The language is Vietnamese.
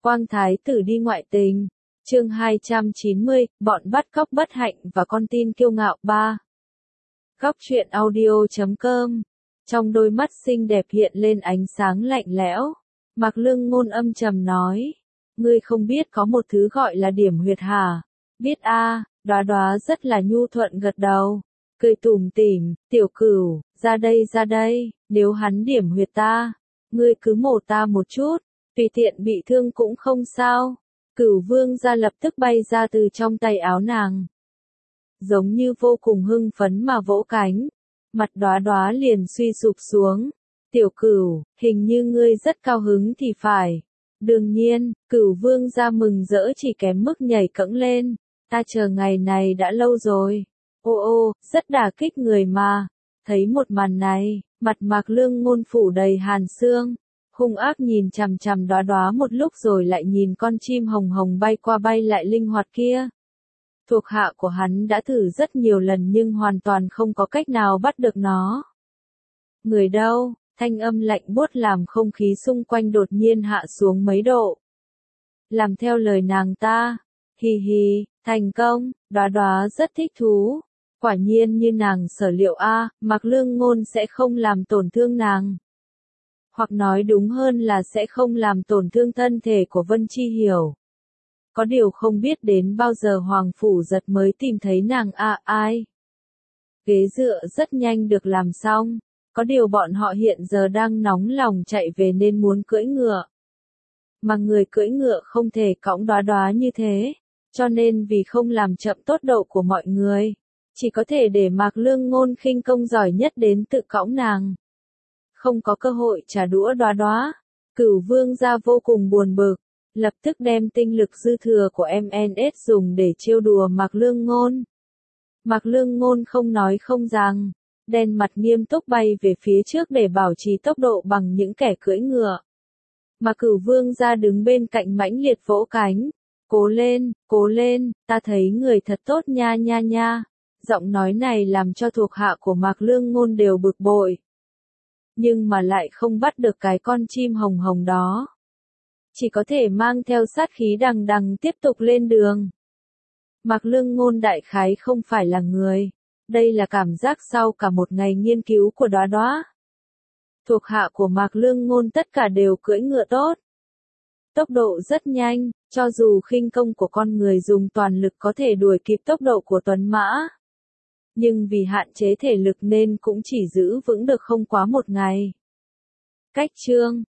Quang Thái tử đi ngoại tình. Chương 290, bọn bắt cóc bất hạnh và con tin kiêu ngạo 3. Góc truyện audio.com. Trong đôi mắt xinh đẹp hiện lên ánh sáng lạnh lẽo. Mạc Lương Ngôn âm trầm nói. Ngươi không biết có một thứ gọi là điểm huyệt hả? Biết a. Đóa Đóa rất là nhu thuận gật đầu. Cười tủm tỉm, tiểu cửu, ra đây, nếu hắn điểm huyệt ta, ngươi cứ mổ ta một chút, tùy tiện bị thương cũng không sao. Cửu vương gia lập tức bay ra từ trong tay áo nàng. Giống như vô cùng hưng phấn mà vỗ cánh. Mặt Đóa Đóa liền suy sụp xuống. Tiểu cửu, hình như ngươi rất cao hứng thì phải. Đương nhiên, Cửu vương gia mừng rỡ chỉ kém mức nhảy cẫng lên. Ta chờ ngày này đã lâu rồi. Ô, rất đả kích người mà. Thấy một màn này, mặt Mạc Lương Ngôn phủ đầy hàn xương. Hung ác nhìn chằm chằm Đóa Đóa một lúc rồi lại nhìn con chim hồng hồng bay qua bay lại linh hoạt kia. Thuộc hạ của hắn đã thử rất nhiều lần nhưng hoàn toàn không có cách nào bắt được nó. Người đâu? Thanh âm lạnh buốt làm không khí xung quanh đột nhiên hạ xuống mấy độ. Làm theo lời nàng ta. Hi hi, thành công, Đóa Đóa rất thích thú. Quả nhiên như nàng sở liệu Mạc Lương Ngôn sẽ không làm tổn thương nàng. Hoặc nói đúng hơn là sẽ không làm tổn thương thân thể của Vân Chi Hiểu. Có điều không biết đến bao giờ Hoàng Phủ Giật mới tìm thấy nàng ai. Ghế dựa rất nhanh được làm xong. Có điều bọn họ hiện giờ đang nóng lòng chạy về nên muốn cưỡi ngựa. Mà người cưỡi ngựa không thể cõng Đóa Đóa như thế. Cho nên vì không làm chậm tốc độ của mọi người, chỉ có thể để Mạc Lương Ngôn khinh công giỏi nhất đến tự cõng nàng. Không có cơ hội trả đũa Đóa Đóa, Cửu vương gia vô cùng buồn bực, lập tức đem tinh lực dư thừa của MNS dùng để trêu đùa Mạc Lương Ngôn. Mạc Lương Ngôn không nói không rằng, đen mặt nghiêm túc bay về phía trước để bảo trì tốc độ bằng những kẻ cưỡi ngựa. Mà Cửu vương gia đứng bên cạnh mãnh liệt vỗ cánh. Cố lên, ta thấy người thật tốt nha. Giọng nói này làm cho thuộc hạ của Mạc Lương Ngôn đều bực bội. Nhưng mà lại không bắt được cái con chim hồng hồng đó. Chỉ có thể mang theo sát khí đằng đằng tiếp tục lên đường. Mạc Lương Ngôn đại khái không phải là người. Đây là cảm giác sau cả một ngày nghiên cứu của Đóa Đóa. Thuộc hạ của Mạc Lương Ngôn tất cả đều cưỡi ngựa tốt. Tốc độ rất nhanh, cho dù khinh công của con người dùng toàn lực có thể đuổi kịp tốc độ của tuấn mã. Nhưng vì hạn chế thể lực nên cũng chỉ giữ vững được không quá một ngày. Cách chương